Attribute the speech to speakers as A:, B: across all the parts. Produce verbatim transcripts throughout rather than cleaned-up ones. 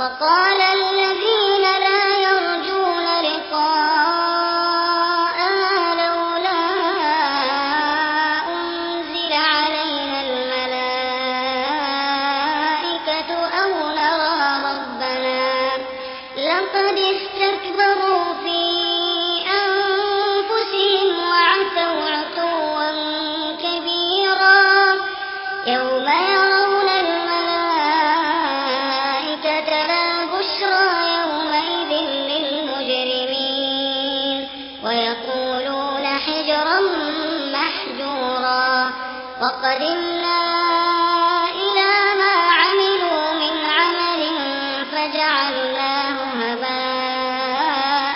A: وقال الذين لا يرجون لقاءنا لولا أنزل علينا الملائكة أو نرى ربنا لقد استكبروا في أنفسهم وعتوا عتوا كبيرا يوم يرون الملائكة لا بشرى يومئذ للمجرمين ويقولون حجرا محجورا وقدمنا إلى ما عملوا من عمل فجعلناه هباء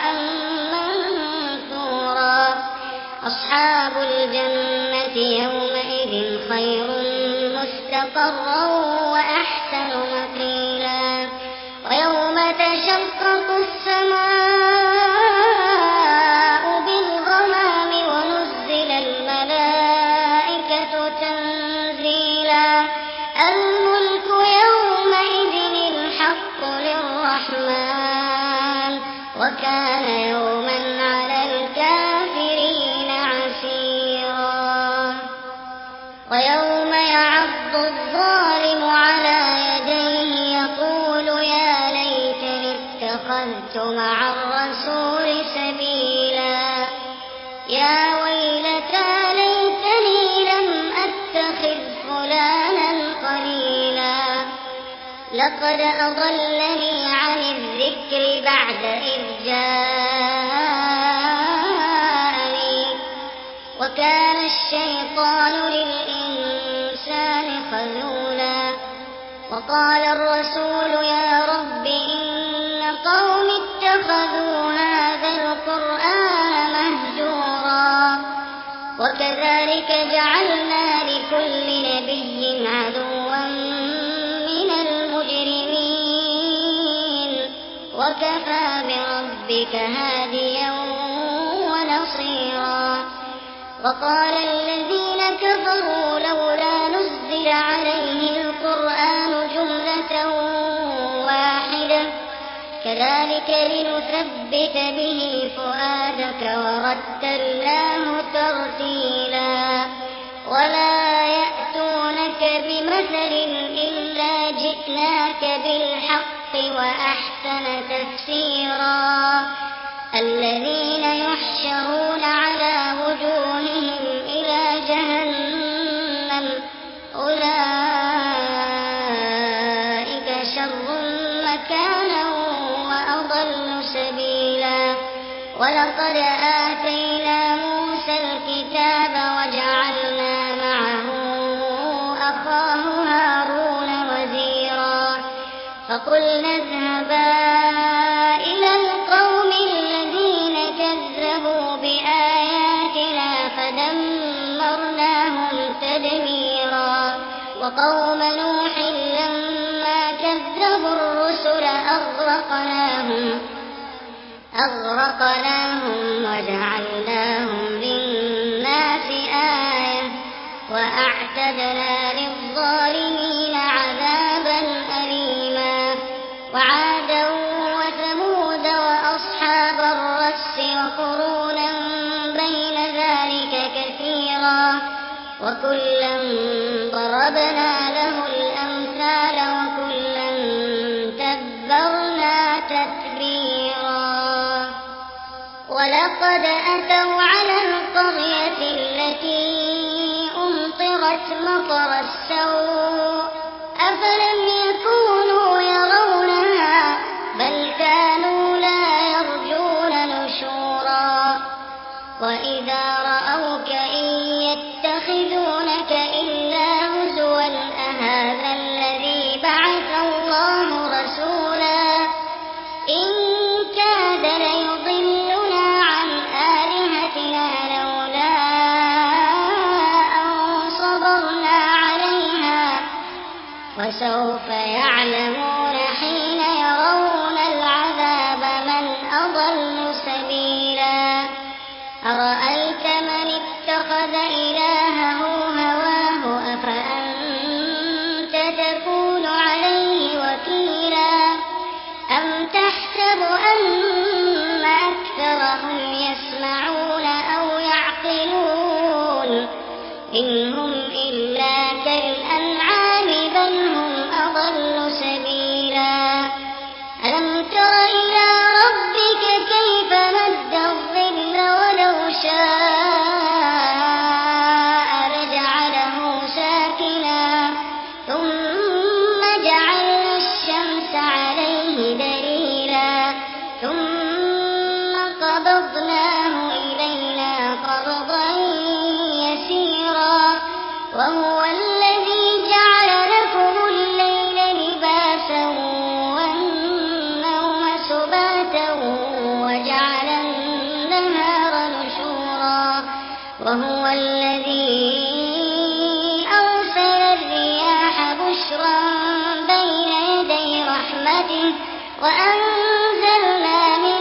A: منثورا أصحاب الجنة يومئذ خير مستقرا وأحسن مقيلا ويوم تشقق السماء بالغمام ونزل الملائكة تنزيلا الملك يومئذ الحق للرحمن وكان يوما على الكافرين عسيرا ويوم يعض الظالم على يديه يقول يا ليتني اتخذت مع الرسول سبيلا يا ويلتى ليتني لم أتخذ فلانا قليلا لقد أضلني عن الذكر بعد إذ جاءني وكان الشيطان للإنسان خذولا وقال الرسول يا رب إن قوم اتخذوا هذا القرآن مهجورا وكذلك جعلنا لكل نبي عدوا من المجرمين وكفى بربك هاديا ونصيرا وقال الذين كفروا لولا نزل عليه القرآن جملة واحدة كذلك لنثبت به فؤادك ورتلناه ترتيلا ولا يأتونك بمثل إلا جئناك بالحق وأحسن تفسيرا الذين يحشرون على وجوههم إلى جهنم أولئك شر مكانا وأضل سبيلا ولقد آتينا موسى الكتاب وجعلنا معه أخاه هارون وزيرا فقلنا اذهبا إلى القوم الذين كذبوا بآياتنا فدمرناهم تدميرا وقوم نوح لما كذبوا الرسل أغرقناهم أغرقناهم وجعلناهم للناس آية وأعتدنا للظالمين عذابا أليما وعادا وثمود وأصحاب الرس وقرونا بين ذلك كثيرا وكلا ضربنا له الأمثال وكلا تبرنا تتبيرا ولقد أتوا على القرية التي أمطرت مطر السوء أفلم يكونوا يرونها بل كانوا لا يرجون نشورا وإذا رأوك إن يتخذونك إلا هزوا أهذا الذي بعث الله رسولا إن كاد ليضلنا عن آلهتنا لولا أن صبرنا عليها وسوف يحسب أن أكثرهم يسمعون أو يعقلون إن هم إلا كالأنعام بل هم أضل سبيلا ألم تر إلى ربك كيف مد الظل ولو شاء لجعله ساكنا ثم جعلنا الشمس عليه دليلا ثم قبضناه إلينا قبضا يسيرا وهو الذي جعل لكم الليل لباسا والنوم سباتا وجعل النهار نشورا وهو الذي أرسل الرياح بشرا بين يدي رحمته وأنزلنا من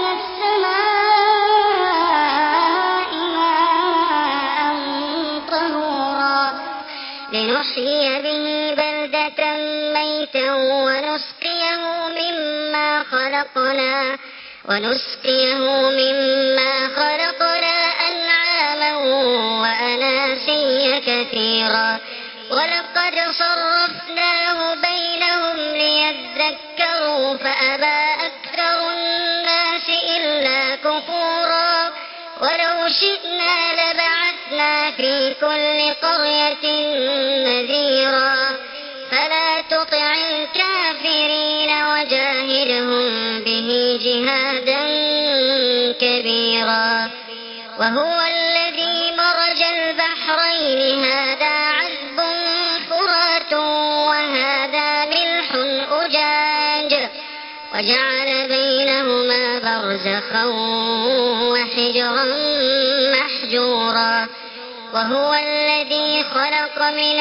A: السماء ماء طهورا لنحيي به بلدة ميتا ونسقيه مما خلقنا ونسقيه مما خلقنا أنعاما وأناسيا كثيرا ولقد صرفناه بينهم ليذكروا فأبى أكثر الناس إلا كفورا ولو شئنا لبعثنا في كل قرية نذيرا فلا تطع الكافرين وجاهدهم به جهادا كبيرا وهو الذي مرج البحرين هذا عذب فرات وهذا ملح أجاج وجعل بينهما برزخا وحجرا محجورا وهو الذي خلق من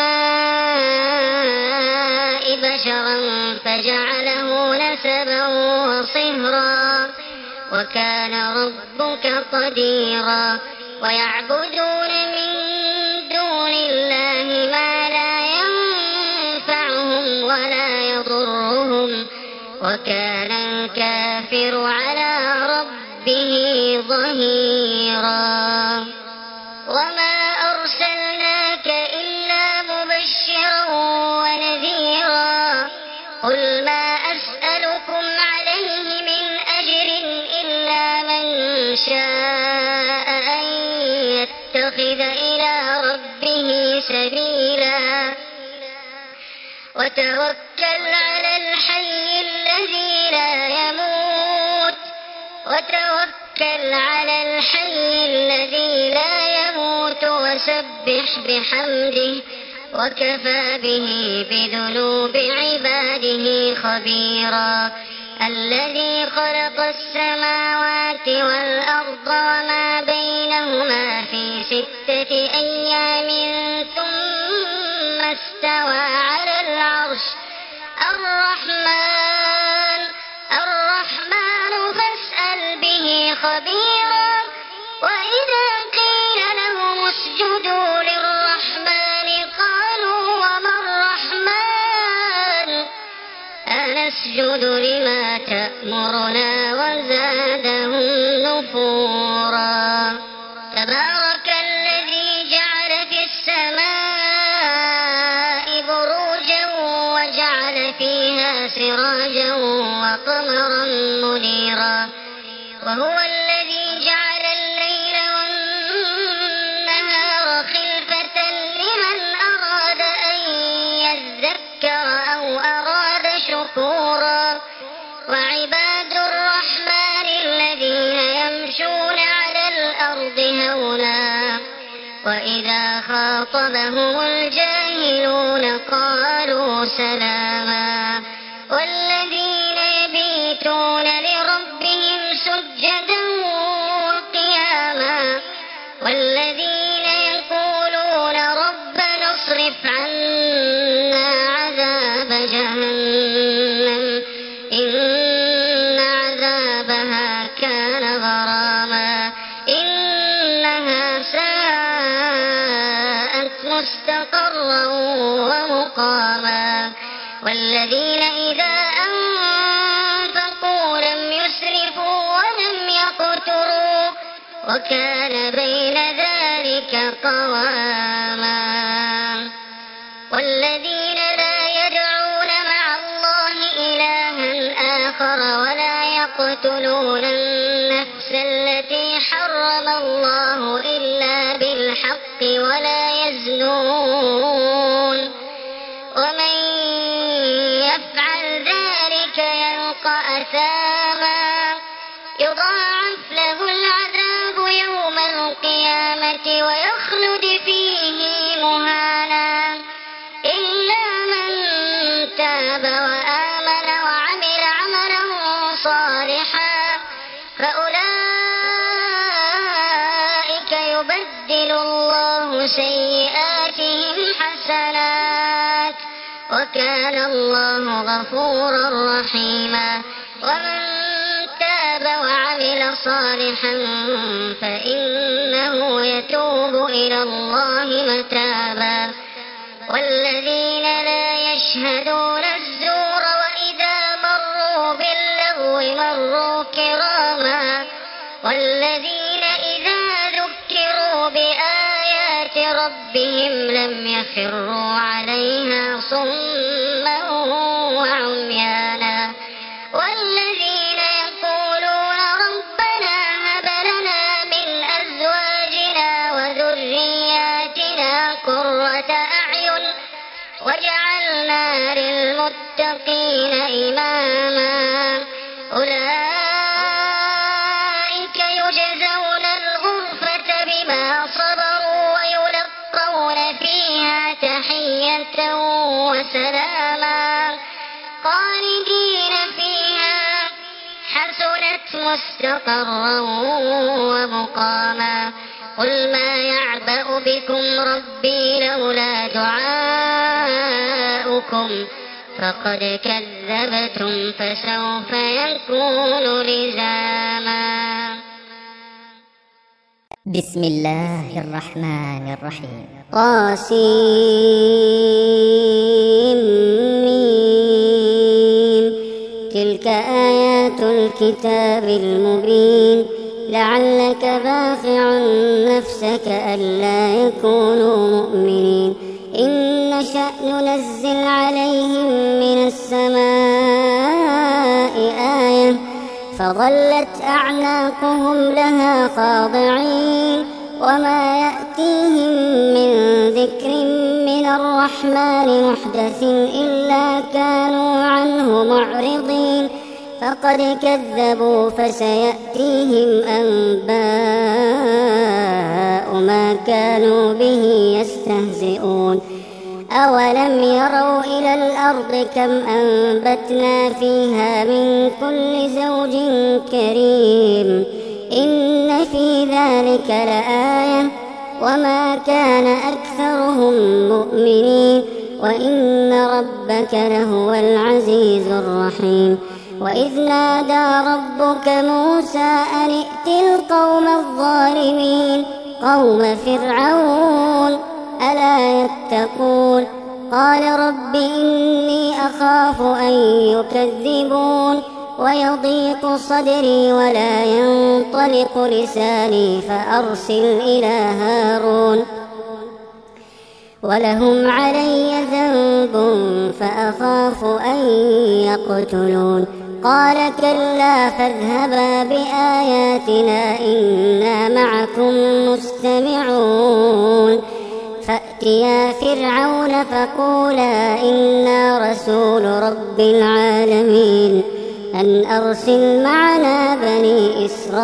A: الماء بشرا فجعله نسبا وصهرا وكان ربك قديرا ويعبدون من دون الله ما لا ينفعهم ولا يضرهم وكان الكافر على ربه ظهيرا وما أرسلناك إلا مبشرا ونذيرا قل ما أسألكم عليه من أجر إلا من شاء أن يتخذ إلى ربه سبيلا وتوكل على الحي الذي لا يموت وتوكل على الحي الذي لا يموت وسبح بحمده وكفى به بذنوب عباده خبيرا الذي خلق السماوات والأرض وما بينهما في ستة أيام ثم استوى على العرش الرحمن الرحمن فاسأل به خبيرا وإذا قيل لهم اسجدوا للرحمن قالوا وما الرحمن أنسجد لما تأمرنا وزادهم نفورا تبارك الذي جعل في السماء بروجا وجعل فيها سراجا وقمرا منيرا وهو الذي جعل الليل والنهار خلفة لمن أراد أن يذكر أو أراد شكورا وعباد الرحمن الذين يمشون على الأرض هونا وإذا خاطبهم الجاهلون قالوا سلاما والذين يبيتون لربهم سجدا وقياما والذين يقولون ربنا اصرف عنا عذاب جهنم إن عذابها كان غراما إنها ساءت مستقرا ومقاما والذين إذا أنفقوا لم وكان بين ذلك قواما والذين لا يدعون مع الله إلها آخر ولا يقتلون النفس التي حرم الله إلا بالحق ولا يزنون ومن يفعل ذلك يلقى أثاما يضاعف له العذاب يوم القيامة ويخلد فيه مهانا إلا من تاب وآمن وعمل عملا صالحا فأولئك يبدل الله سيئاتهم حسنات وكان الله غفورا رحيما ومن تاب وعمل صالحا فإنه يتوب إلى الله متابا والذين لا يشهدون الزور وإذا مروا باللغو مروا كراما والذين إذا ذكروا بآيات ربهم لم يخروا عليها صما وعميانا والذين يقولون ربنا هب لنا من أزواجنا وذرياتنا قرة أعين وجعلنا للمتقين إماما أولئك يجزون الغرفة بما صبروا ويلقون فيها تحية وسلاما خالدين فيها حسنت مستقرا ومقاما قل ما يعبأ بكم ربي لولا دعاؤكم فقد كذبتم فسوف يكون لزاما.
B: بسم الله الرحمن الرحيم.
C: قاسم تلك آيات الكتاب المبين لعلك باخع نفسك ألا يكونوا مؤمنين إن نشأ ننزل عليهم من السماء آية فظلت أعناقهم لها خاضعين وما يأتيهم من ذكر من الرحمن محدث إلا كانوا عنه معرضين فقد كذبوا فسيأتيهم أنباء ما كانوا به يستهزئون أولم يروا إلى الأرض كم أنبتنا فيها من كل زوج كريم إن في ذلك لآية وما كان أكثرهم مؤمنين وإن ربك لهو العزيز الرحيم وإذ نادى ربك موسى أن ائت القوم الظالمين قوم فرعون ألا يتقون قال رب إني أخاف أن يكذبون ويضيق صدري ولا ينطلق لساني فأرسل إلى هارون ولهم علي ذنب فأخاف أن يقتلون قال كلا فاذهبا بآياتنا إنا معكم مستمعون فأتيا فرعون فقولا إنا رسول رب العالمين أن أرسل معنا بني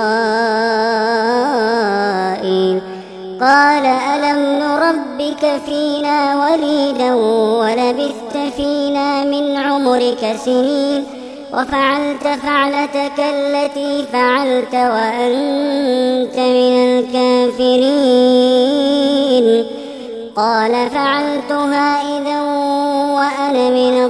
C: إسرائيل قال ألم نربك فينا وليدا ولبثت فينا من عمرك سنين وفعلت فعلتك التي فعلت وأنت من الكافرين قال فعلتها إذا وأنا من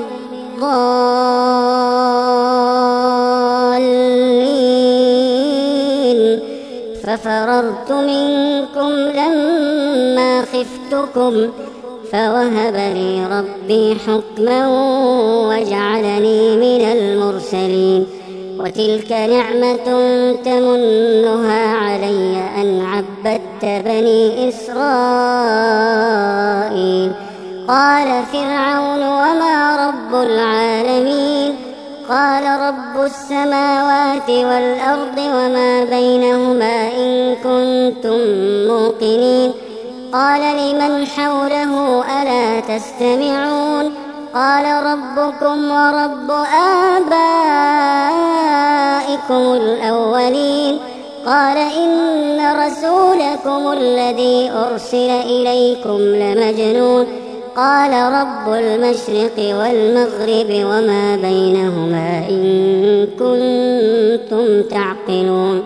C: الضالين ففررت منكم لما خفتكم فوهب لي ربي حكما وجعلني من المرسلين وتلك نعمة تمنها علي أن عبدت بني إسرائيل. قال فرعون وما رب العالمين؟ قال رب السماوات والأرض وما بينهما إن كنتم موقنين. قال لمن حوله ألا تستمعون؟ قال ربكم ورب آبائكم الأولين. قال إن رسولكم الذي أرسل إليكم لمجنون. قال رب المشرق والمغرب وما بينهما إن كنتم تعقلون.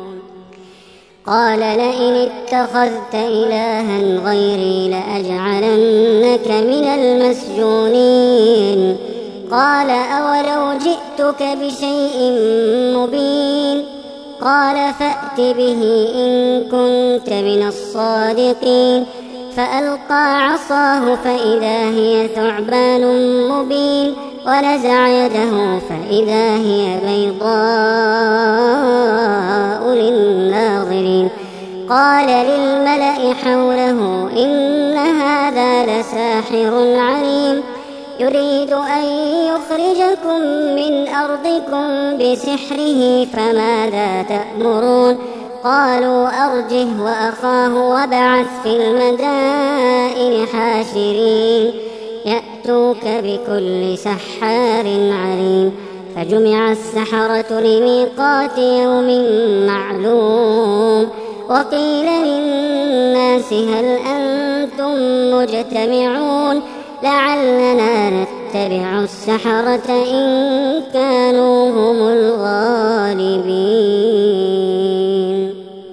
C: قال لئن اتخذت إلها غيري لأجعلنك من المسجونين. قال أولو جئتك بشيء مبين؟ قال فأت به إن كنت من الصادقين. فألقى عصاه فإذا هي ثعبان مبين، ونزع يده فإذا هي بيضاء للناظرين. قال للملأ حوله إن هذا لساحر عليم، يريد أن يخرجكم من أرضكم بسحره فماذا تأمرون؟ قالوا أرجه وأخاه وابعث في المدائن حاشرين يأتوك بكل سحار عليم. فجمع السحرة لميقات يوم معلوم. وقيل للناس هل أنتم مجتمعون؟ لعلنا نتبع السحرة إن كانوا هم الغالبين.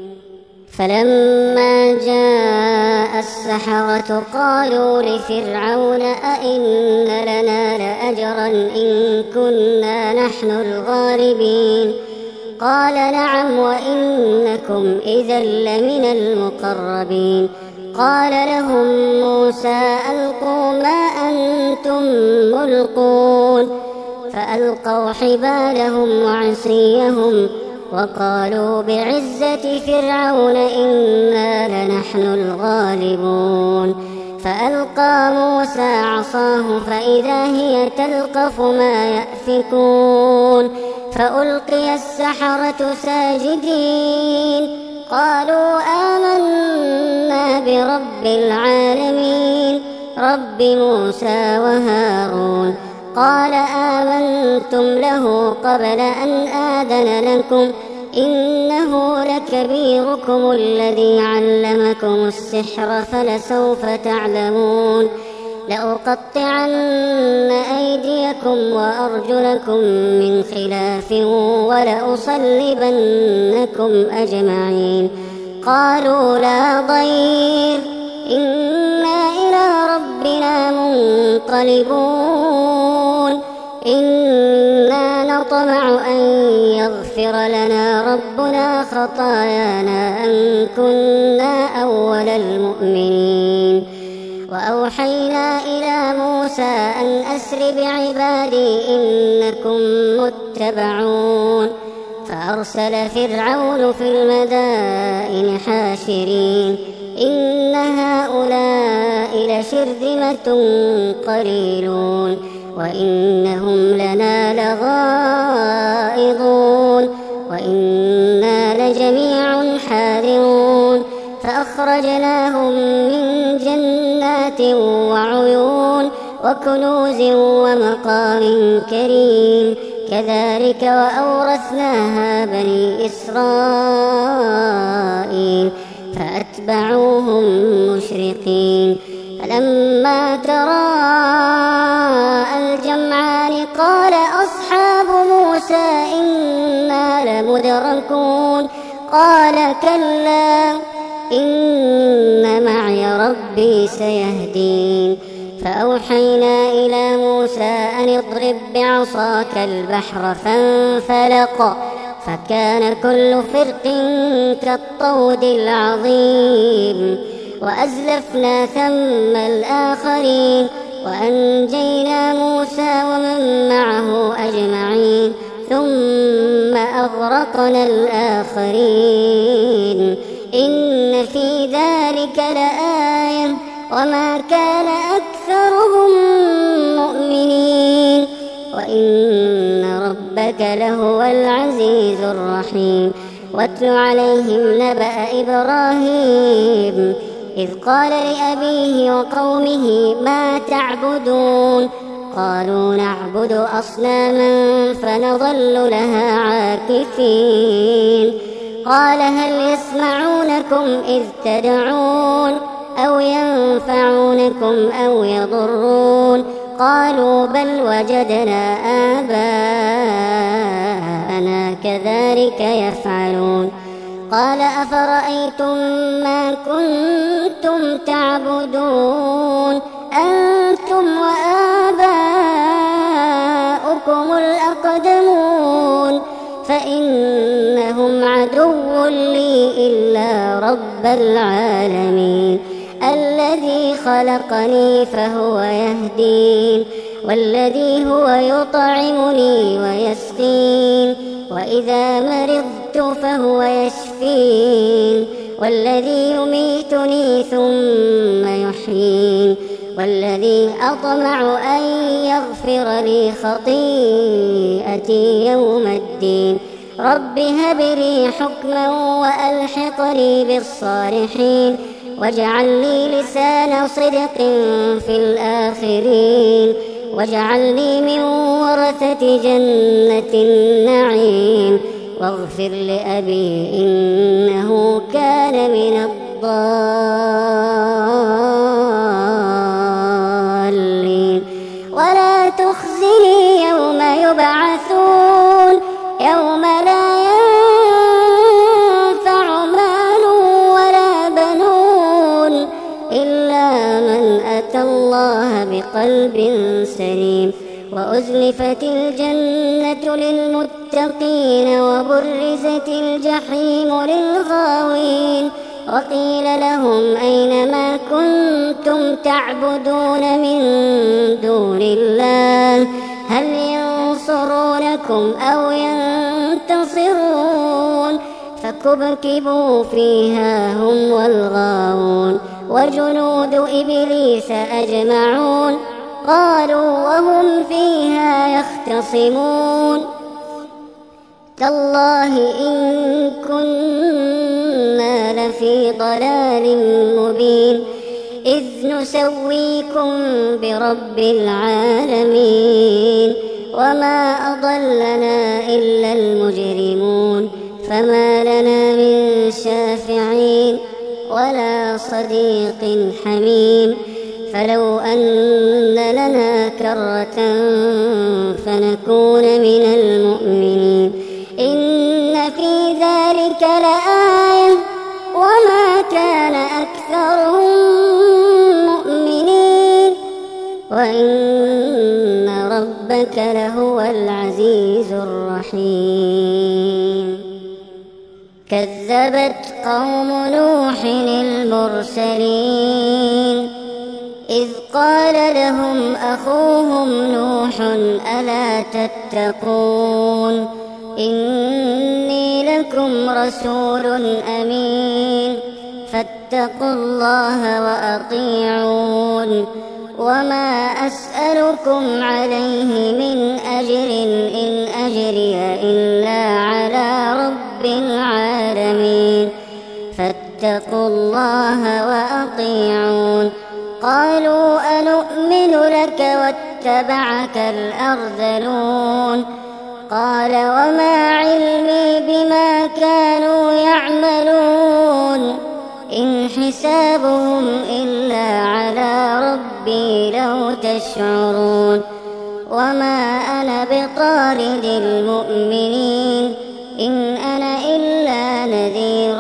C: فلما جاء السحرة قالوا لفرعون أئن لنا لأجرا إن كنا نحن الغالبين؟ قال نعم وإنكم إذا لمن المقربين. قال لهم موسى ألقوا ما أنتم ملقون. فألقوا حبالهم وعصيهم وقالوا بعزة فرعون إنا لنحن الغالبون. فألقى موسى عصاه فإذا هي تلقف ما يأفكون. فألقي السحرة ساجدين قالوا آمنا برب العالمين رب موسى وهارون. قال آمنتم له قبل أن آذن لكم إنه لكبيركم الذي علمكم السحر فلسوف تعلمون. لأقطعن أيديكم وأرجلكم من خلاف ولأصلبنكم أجمعين. قالوا لا ضير إنا إلى ربنا منقلبون. إنا نطمع أن يغفر لنا ربنا خطايانا أن كنا أول المؤمنين. وأوحينا إلى موسى أن أسر بعبادي إنكم متبعون. فأرسل فرعون في المدائن حاشرين إن هؤلاء لشرذمة قليلون وإنهم لنا لغائظون وإنا لجميع حاذرون. فأخرجناهم من جنات وعيون وكنوز ومقام كريم. كذلك وأورثناها بني إسرائيل فأتبعوهم مشرقين. فلما تراءى الجمعان قال أصحاب موسى إنا لمدركون. قال كلا إن معي ربي سيهدين. فأوحينا إلى موسى أن اضرب بعصاك البحر فانفلق فكان كل فرق كالطود العظيم. وأزلفنا ثم الآخرين وأنجينا موسى ومن معه أجمعين. ثم أغرقنا الآخرين إن في ذلك لآية وما كان أكثرهم مؤمنين وإن ربك لهو العزيز الرحيم واتل عليهم نبأ إبراهيم إذ قال لأبيه وقومه ما تعبدون قالوا نعبد أصناما فنظل لها عاكفين قال هل يسمعونكم إذ تدعون أو ينفعونكم أو يضرون قالوا بل وجدنا آباءنا كذلك يفعلون قال أفرأيتم ما كنتم تعبدون أنتم وآباؤكم الأقدمون فإنهم عدو لي إلا رب العالمين الذي خلقني فهو يهدين والذي هو يطعمني ويسقين وإذا مرضت فهو يشفين والذي يميتني ثم يحيين والذي أطمع أن يغفر لي خطيئتي يوم الدين رب هب لي حكما وألحقني بالصالحين واجعل لي لسان صدق في الآخرين واجعلني من ورثة جنة النعيم واغفر لأبي إنه كان من الضالين ولا تخزني يوم يبعثون يوم لا ينفع مال ولا بنون إلا من أتى الله بقلب سليم وأزلفت الجنة للمتقين وبرزت الجحيم للغاوين وقيل لهم أين ما كنتم تعبدون من دون الله هل ينصرونكم أو ينتصرون فكبكبوا فيها هم والغاوون وجنود إبليس أجمعون قالوا وهم فيها يختصمون تالله إن كنا لفي ضلال مبين إذ نسويكم برب العالمين وما أضلنا إلا المجرمون فما لنا من شافعين ولا صديق حميم فلو أن لنا كرة فنكون من المؤمنين إن في ذلك لآية وما كان أكثرهم مؤمنين وإن ربك لهو العزيز الرحيم كذبت قوم نوح المرسلين إذ قال لهم أخوهم نوح ألا تتقون إني لكم رسول أمين فاتقوا الله وأطيعون وما أسألكم عليه من أجر إن أجري إلا على رب العالمين فاتقوا الله وأطيعون قالوا أنؤمن لك واتبعك الأرذلون قال وما علمي بما كانوا يعملون إن حسابهم إلا على ربي لو تشعرون وما أنا بطارد المؤمنين إن أنا إلا نذير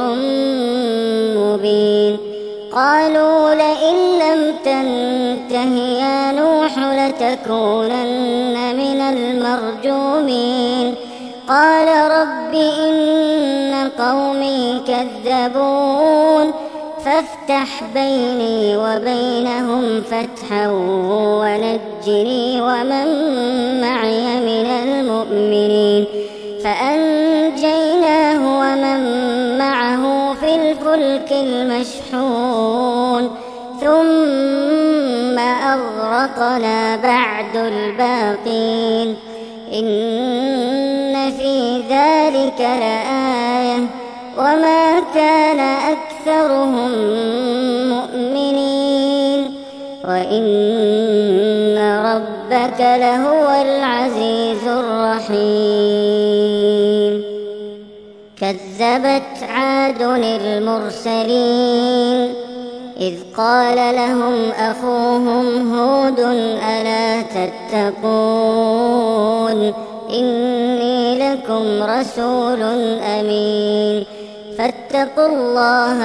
C: مبين قالوا لئن لم تنته يا نوح لتكونن من المرجومين قال رب إن قومي كذبون فافتح بيني وبينهم فتحا ونجني ومن معي من المؤمنين فأنجيناه ومن معه في الفلك المشحون ثم أغرقنا بعد الباقين إن في ذلك لآية وما كان أكثرهم مؤمنين وإن ربك لهو العزيز الرحيم كذبت عاد المرسلين إذ قال لهم أخوهم هود ألا تتقون إني لكم رسول أمين فاتقوا الله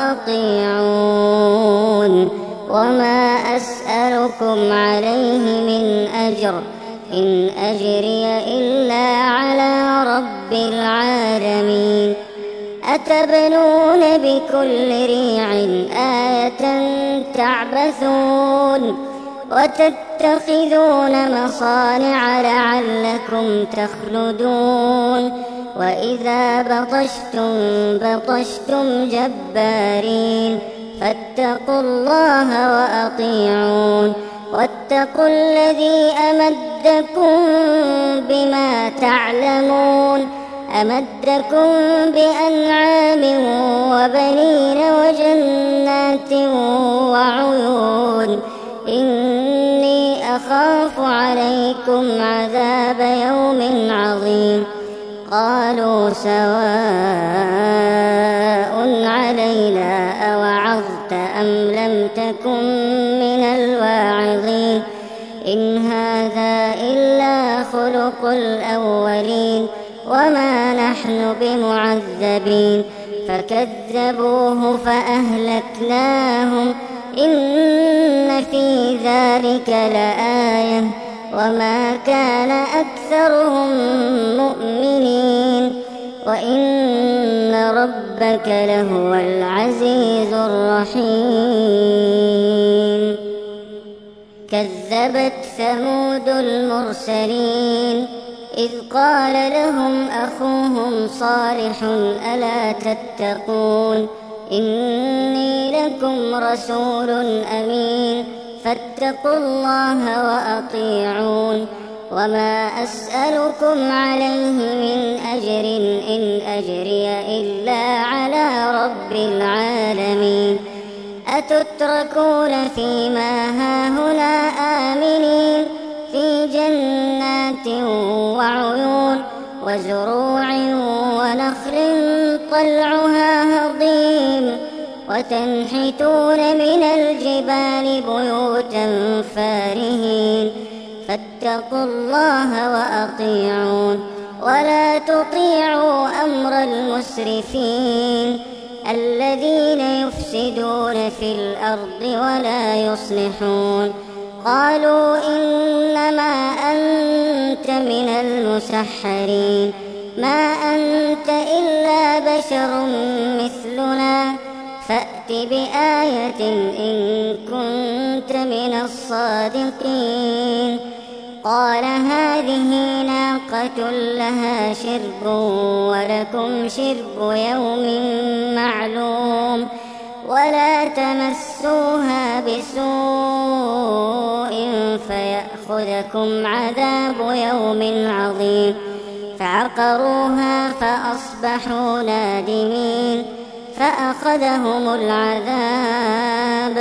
C: وأطيعون وما أسألكم عليه من أجر إن أجري إلا على رب العالمين أتبنون بكل ريع آية تعبثون وتتخذون مصانع لعلكم تخلدون وإذا بطشتم بطشتم جبارين فاتقوا الله وأطيعون واتقوا الذي أمدكم بما تعلمون أمدكم بأنعام وبنين وجنات وعيون إني أخاف عليكم عذاب يوم عظيم قالوا سواء علينا أوعظت أم لم تكن من الواعظين إن هذا إلا خلق الأولين وما نحن بمعذبين فكذبوه فأهلكناهم إن في ذلك لآية وما كان أكثرهم مؤمنين وإن ربك لهو العزيز الرحيم كذبت ثمود المرسلين إذ قال لهم أخوهم صالح ألا تتقون إني لكم رسول أمين فاتقوا الله وأطيعون وما أسألكم عليه من أجر إن أجري إلا على رب العالمين أتتركون فيما هاهنا آمنين في جنات وعيون وزروع ونخل طلعها هضيم وتنحتون من الجبال بيوتا فارهين فاتقوا الله وأطيعون ولا تطيعوا أمر المسرفين الذين يفسدون في الأرض ولا يصلحون قالوا إنما أنت من المسحرين ما أنت إلا بشر مثلنا فأت بآية إن كنت من الصادقين قال هذه ناقة لها شرب ولكم شرب يوم معلوم ولا تمسوها بسوء فيأخذكم عذاب يوم عظيم فعقروها فأصبحوا نادمين فأخذهم العذاب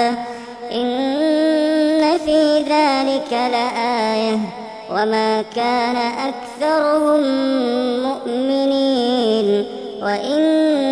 C: إن في ذلك لآية وما كان أكثرهم مؤمنين وإن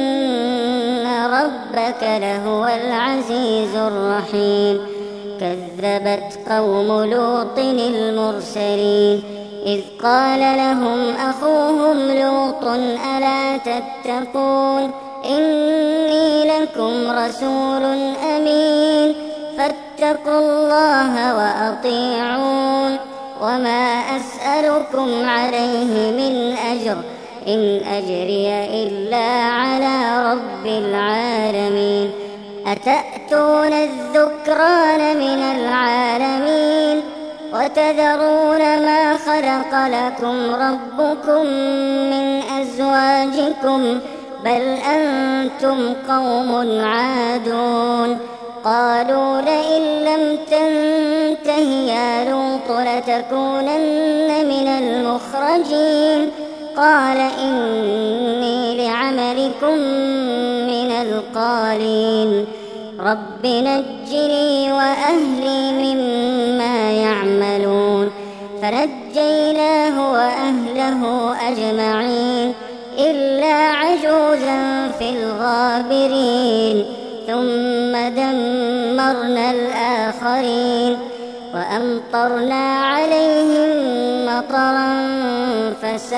C: ربك لهو العزيز الرحيم كذبت قوم لوط المرسلين إذ قال لهم أخوهم لوط ألا تتقون إني لكم رسول أمين فاتقوا الله وأطيعون وما أسألكم عليه من أجر إن أجري إلا على رب العالمين أتأتون الذكران من العالمين وتذرون ما خلق لكم ربكم من أزواجكم بل أنتم قوم عادون. قالوا لئن لم تنته يا لوط لتكونن من المخرجين. قال إني لعملكم من القالين. رب نجني وأهلي مما يعملون. فنجيناه وأهله أجمعين إلا عجوزا في الغابرين. ثم دمرنا الآخرين وأمطرنا عليهم مطرا فساء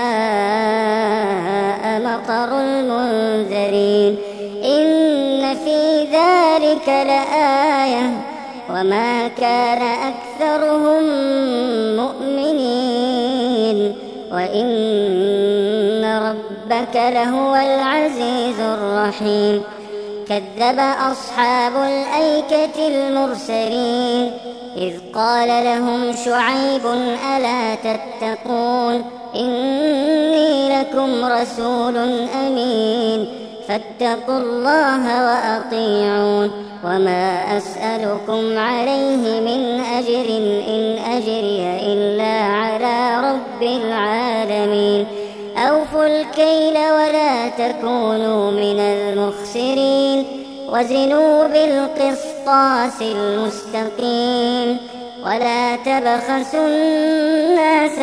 C: مطر المنذرين. إن في ذلك لآية وما كان أكثرهم مؤمنين وإن ربك لهو العزيز الرحيم. كذب أصحاب الأيكة المرسلين إذ قال لهم شعيب ألا تتقون إني لكم رسول أمين فاتقوا الله وأطيعون. وما أسألكم عليه من أجر إن أجري إلا على رب العالمين. أوفوا الكيل ولا تكونوا من المخسرين وزنوا بالقسطاس المستقيم ولا تبخسوا الناس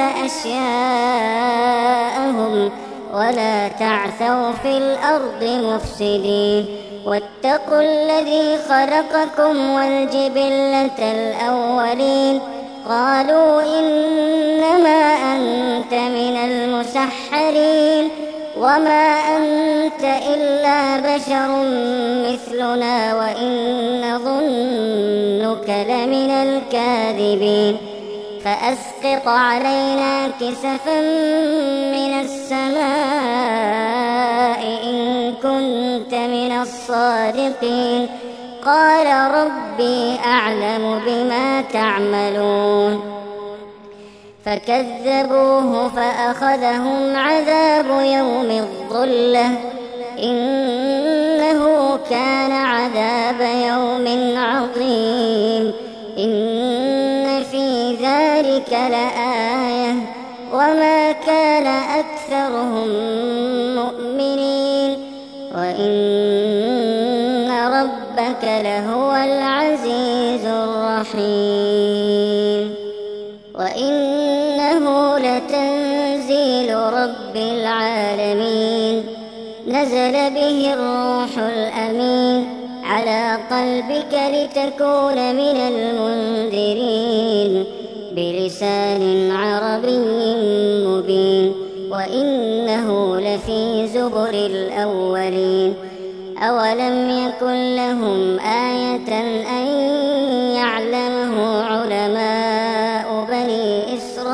C: أشياءهم ولا تعثوا في الأرض مفسدين. واتقوا الذي خلقكم والجبلة الأولين. قالوا إنما أنت من المسحرين وما أنت إلا بشر مثلنا وإن نظنك لمن الكاذبين. فأسقط علينا كسفا من السماء إن كنت من الصادقين. قال ربي أعلم بما تعملون. فكذبوه فأخذهم عذاب يوم الظلة إنه كان عذاب يوم عظيم. إن في ذلك لآية وما كان أكثرهم مؤمنين وإن ربك لهو العزيز الرحيم. وإنه لتنزيل رب العالمين نزل به الروح الأمين على قلبك لتكون من المنذرين بلسان عربي مبين. وإنه لفي زبر الأولين. أولم يكن لهم آية أن يعلمه علماء بني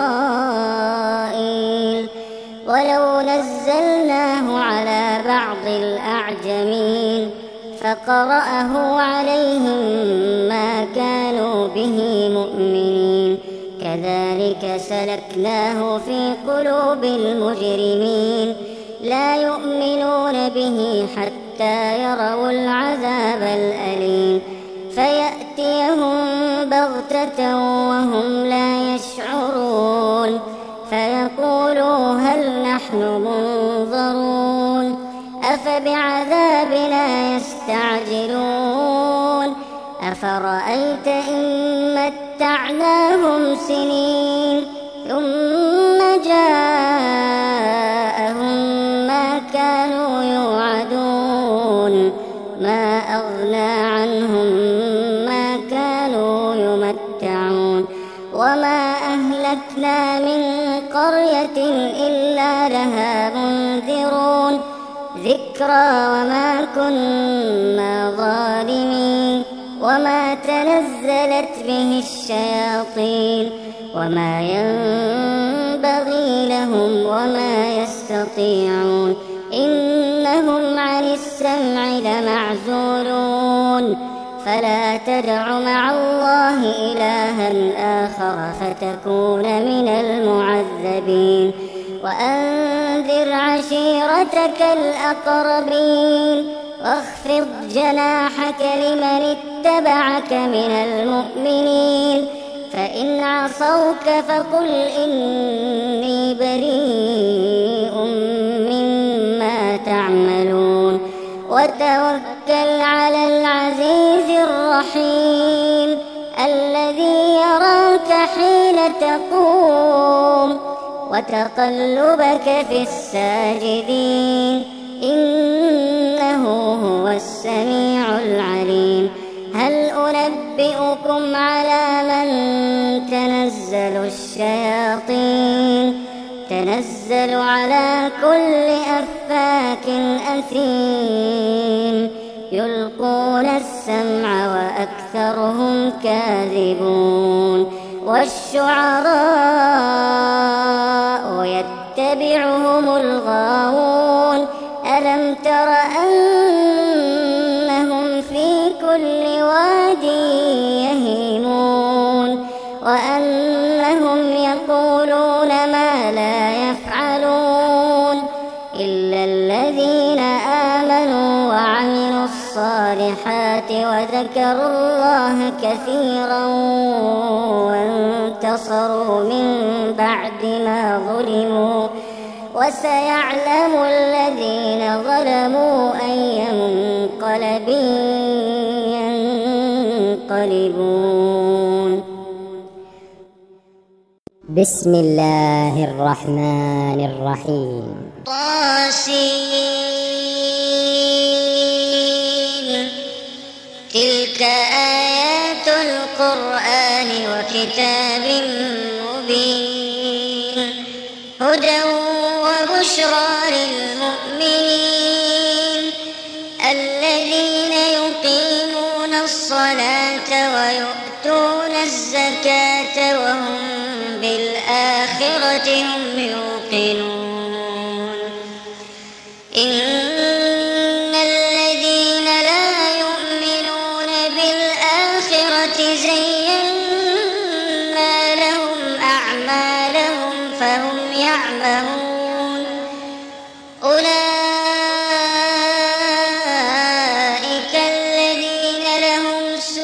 C: إسرائيل. ولو نزلناه على بعض الأعجمين فقرأه عليهم ما كانوا به مؤمنين. كذلك سلكناه في قلوب المجرمين لا يؤمنون به حتى يروا العذاب الأليم فيأتيهم بغتة وهم لا يشعرون فيقولوا هل نحن منظرون أفبعذابنا يستعجلون أفرأيت إن متعناهم سنين ثم جاءهم ما كانوا يوعدون ما أغنى عنهم ما كانوا يمتعون وما أهلكنا من قرية إلا لها منذرون ذكرى وما كنا ظالمين وما تنزلت به الشياطين وما ينبغي لهم وما يستطيعون إنهم عن السمع لمعزولون فلا تدع مع الله إلها آخر فتكون من المعذبين وأنذر عشيرتك الأقربين واخفض جناحك لمن اتبعك من المؤمنين فإن عصوك فقل إني بريء مما تعملون وتوكل على العزيز الرحيم الذي يراك حين تقوم وتقلبك في الساجدين إنه هو السميع العليم هل أنبئكم على من تنزل الشياطين تنزل على كل أفاك أثيم يلقون السمع وأكثرهم كاذبون والشعراء يتبعهم الغاوون ألم تر أنهم في كل واد يهيمون وأنهم يقولون ما لا يفعلون إلا الذين آمنوا وعملوا الصالحات وذكروا الله كثيرا وانتصروا من بعد ما ظلموا وسيعلم الذين ظلموا أي منقلب ينقلبون.
B: بسم الله الرحمن الرحيم.
A: طاسين تلك آيات القرآن وكتاب مبين هدى وبشرى للمؤمنين الذين يقيمون الصلاة ويؤتون الزكاة وهم بالآخرة هم يوقنون إن الذين لا يؤمنون بالآخرة زينا لهم أعمالهم فهم يعمهون أولئك الذين لهم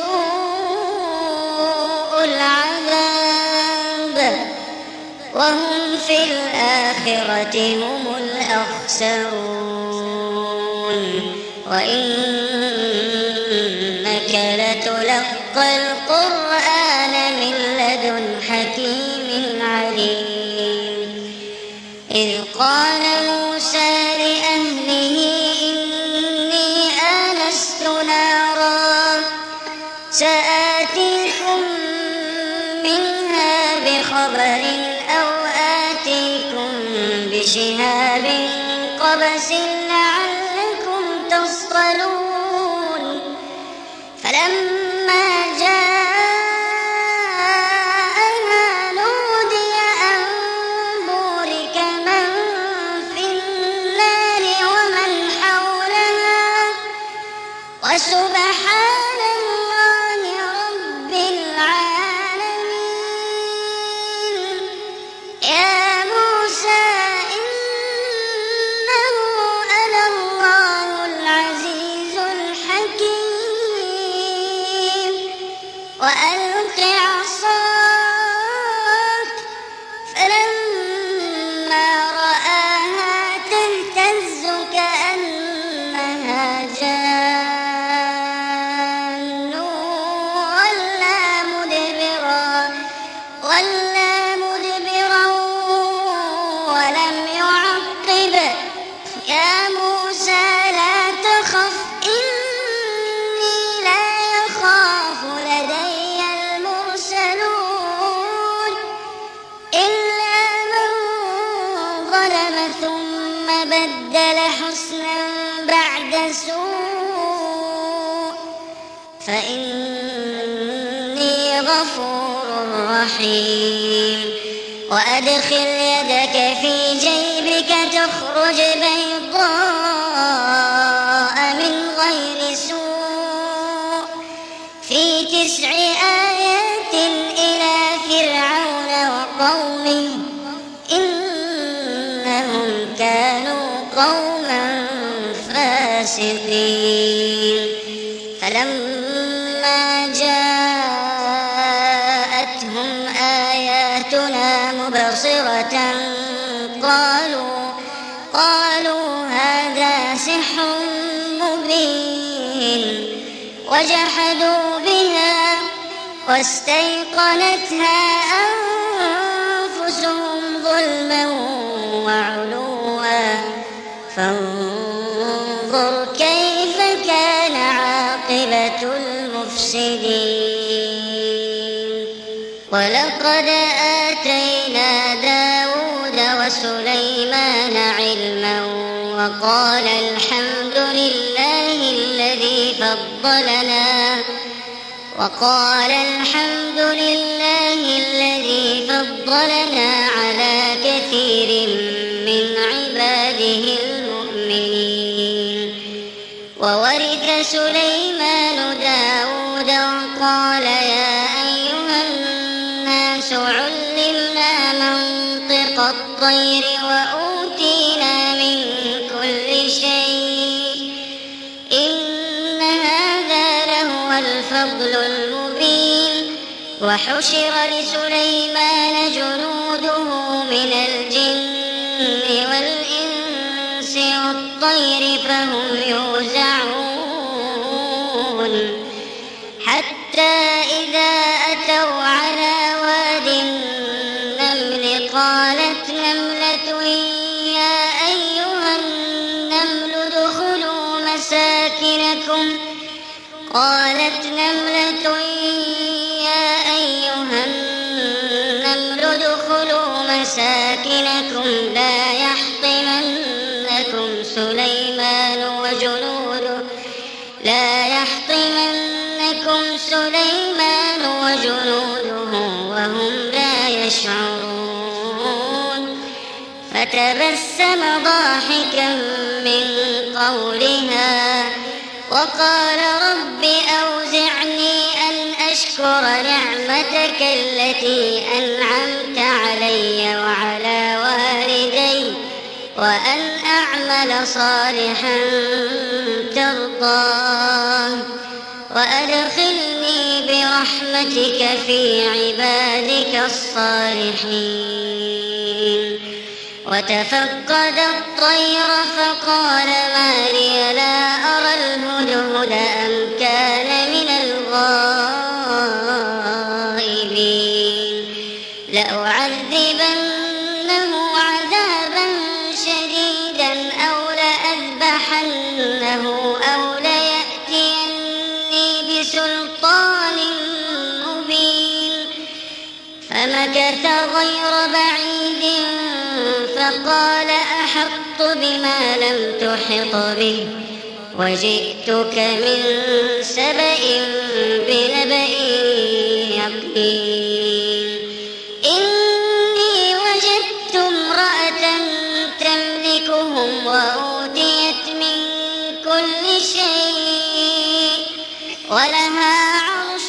A: سوء العذاب وهم في الآخرة هم الأخسرون وإنك لتلقى القرآن من لدن حكيم عليم إذ قال موسى لأهله إني آنست نارا سآتيكم منها بخبر أو آتيكم بشهاب قبس لعلكم تصطلون فلما جاءها نودي أن بورك من في النار ومن حولها وسبحان الله رب العالمين يا موسى إنه أنا الله العزيز الحكيم وألق عصاك فلما رآها تهتز كأنها جان ولا مدبرا ولا مدبرا ولم يعقب يا موسى لا تخف إني لا يخاف لدي المرسلون إلا من ظلم ثم بدل حسنا بعد سوء فإني غفور رحيم وأدخل يدك في جيبك تخرج بيضاء من غير سوء
C: قوما فاسقين فلما جاءتهم آياتنا مبصرة قالوا قالوا هذا سحر مبين وجحدوا بها واستيقنتها أنفسهم ظلما وعلوا فانظر كيف كان عاقبة المفسدين ولقد آتينا داود وسليمان علما وقال الحمد لله الذي فضلنا وقال الحمد لله الذي فضلنا على كثير من عباده المؤمنين وورث سليمان داود وقال يا أيها الناس علمنا منطق الطير وأوتينا من كل شيء إن هذا لهو الفضل المبين وحشر لسليمان جنوده من الجن والإنس والطير فهم يوزعون حتى إذا أتوا على واد النمل قالت نملة يا أيها النمل ادخلوا مساكنكم قالت نملة يا أيها النمل ادخلوا مساكنكم لا يحطمنكم سليمان وجنوده لا يحطمنكم سليمان وجنوده وهم لا يشعرون فتبسم ضاحكا من قولها وقال رب أوزعني أن أشكر نعمتك التي أنعمت علي وعلى والدي وأن أعمل صالحا ترضاه وأدخلني برحمتك في عبادك الصالحين وتفقد الطير فقال ما لي لا أرى الهدهد أم كان من الغائبين لأعذبنه عذابا شديدا أو لأذبحنه أو ليأتيني بسلطان مبين فمكث غير بعيد فقال أحط بما لم تحط به وجئتك من سبأ بنبأ يقين إني وجدت امرأة تملكهم وأوتيت من كل شيء ولها عرش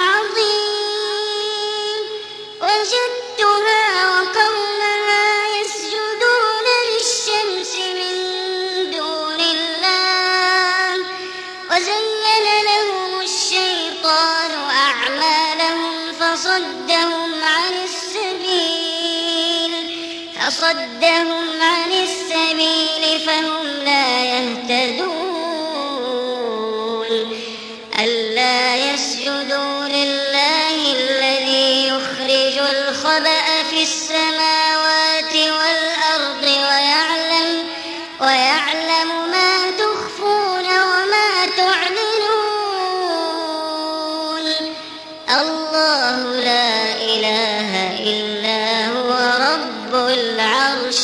C: عظيم وجدتها وقومها يسجدون للشمس من دون الله وزين لهم الشيطان أعمالهم فصدهم عن السبيل فصدهم عن السبيل فهم لا يهتدون ألا يسجدوا لله الذي يخرج الخبأ في السماوات والأرض ويعلم ويعلم ما تخفون وما تعلنون الله لا إله إلا هو رب العرش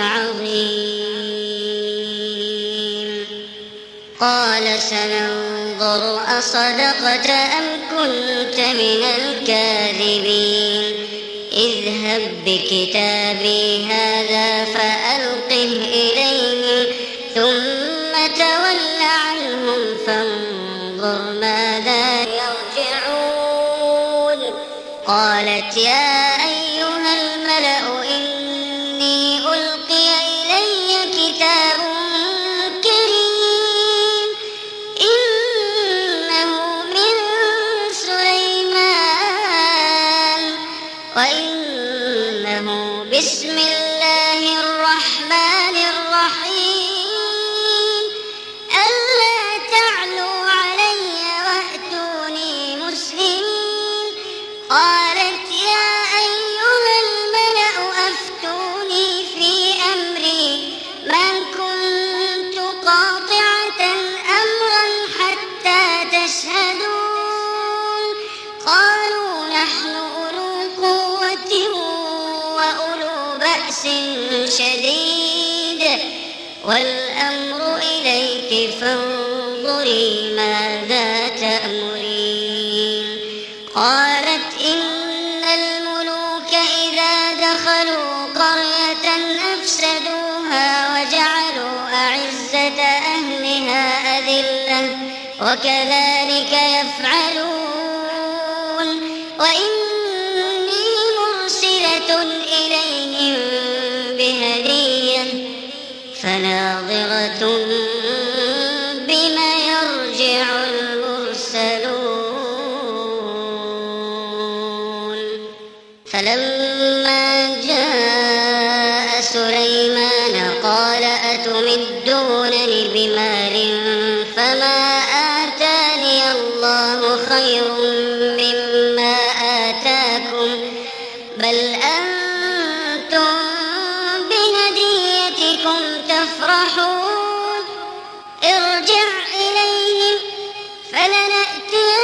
C: العظيم قال سننظر أصدقت أم كنت من الكاذبين اذهب بكتابي هذا فألقه إليهم ثم تول عنهم فانظر ماذا يرجعون قالت يا أيها الملأ إني ألقي إلي كتاب والأمر إليك فانظري ماذا تأمرين. قالت إن الملوك إذا دخلوا قرية أفسدوها وجعلوا أعزة أهلها أذلة وكذلك يفعلون. وإني مرسلة إليهم بهدية فناظرة بما يرجع المرسلون. فلما جاء سليمان قال أتمدونني بمال فما آتاني الله خير مما آتاكم بل أنتم بهديتكم تفرحون. ارجع إليهم فلنأتينهم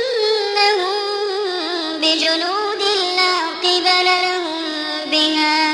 C: بجنود لا قبل لهم بها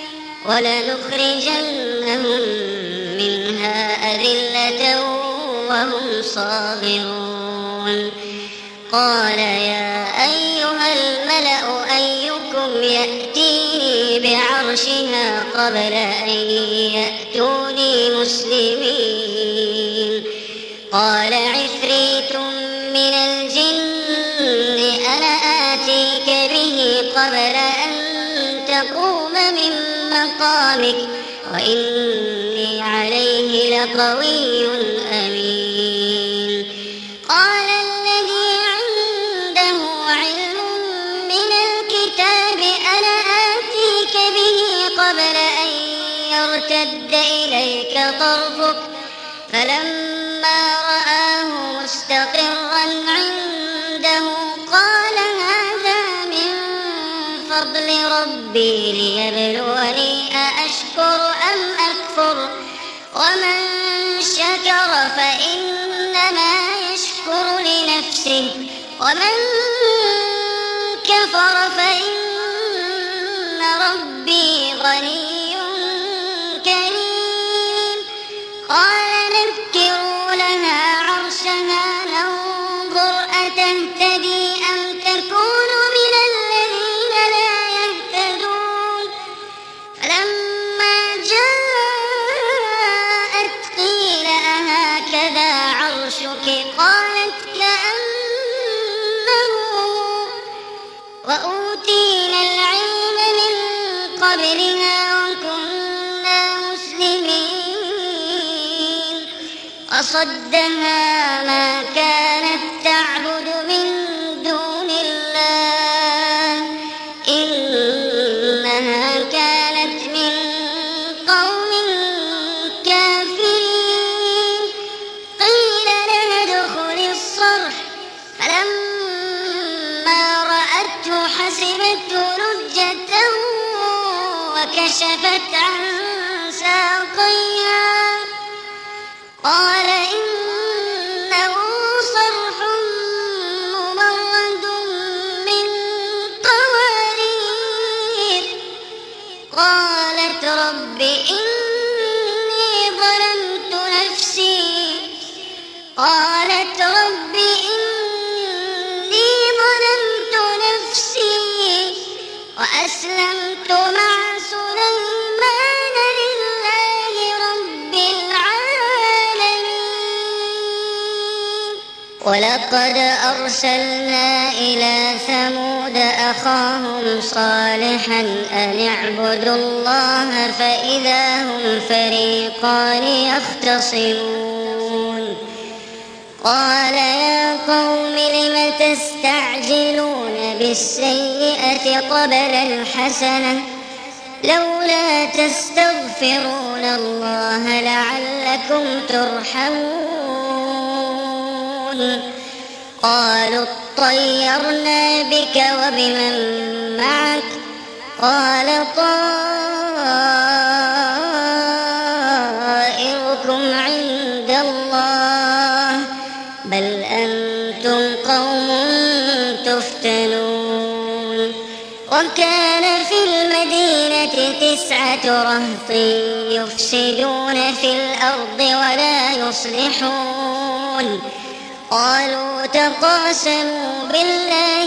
C: ولنخرجنهم منها أذلة وهم صاغرون. قال يا أيها الملأ أيكم يأتيني بعرشها قبل أن يأتوني مسلمين. قال عفريت من الجن أنا آتيك به قبل أن تقوم من مقامك وإني عليه لقوي أمين. قال الذي عنده علم من الكتاب أنا آتيك به قبل أن يرتد إليك طرفك فلما رآه مستقرا عنده قال هذا من فضل ربي ليبلوني أأشكر أم أكفر ومن شكر فإنما يشكر لنفسه ومن كفر فإن ربي غني كريم. قال نكروا لها عرشها ننظر أتهتدي أم تكون من الذين لا يهتدون. فلما جاءت قيل أهكذا عرشك قالت كأنه وأوتينا العلم من قبلها وكنا مسلمين. وصدها ما كانت تعبد من دون الله إنها كانت من قوم كافرين. قيل لها ادخل الصرح فلما رأته حسبته لجة وكشفت عن ساقيها قال إنه صرح ممرد من قوارير. قالت رب إني ظلمت نفسي قالت رب إني ظلمت نفسي وأسلمت مع سليمان لله رب العالمين. ولقد أرسلنا إلى ثمود أخاهم صالحا أن اعبدوا الله فإذا هم فريقان يختصمون. قال يا قوم لم تستعجلون بالسيئة قبل الحسنة لولا تستغفرون الله لعلكم ترحمون. قالوا اطيرنا بك وبمن معك قال طائركم عند الله بل أنتم قوم تفتنون. وكان في المدينة المدينة تسعة رهط يفسدون في الأرض ولا يصلحون قالوا تقاسموا بالله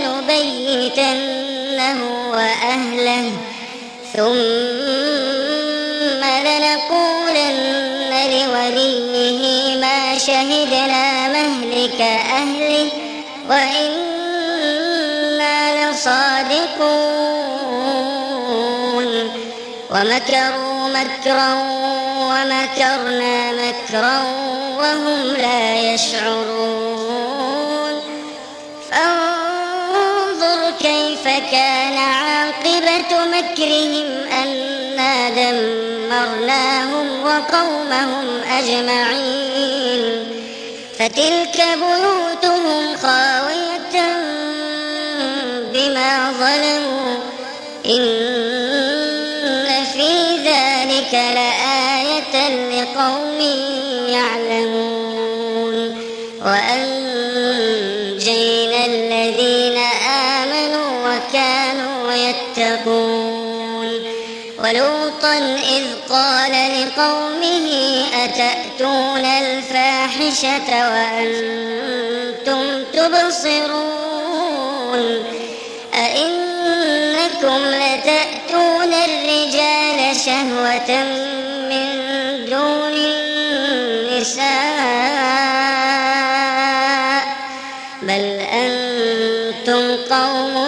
C: لنبيتنه وأهله ثم لنقولن لوليه ما شهدنا مهلك أهله وإنا لصادقون ومكروا مكرا ومكرنا مكرا وهم لا يشعرون فانظر كيف كان عاقبة مكرهم أنا دمرناهم وقومهم أجمعين فتلك بيوتهم خاوية بما ظلموا إن في ذلك لآية لقوم يعلمون وأنجينا الذين آمنوا وكانوا يتقون ولوطا إذ قال لقومه أتأتون الفاحشة وأنتم تبصرون أئنكم لتأتون الرجال شهوة من دون النساء بل أنتم قوم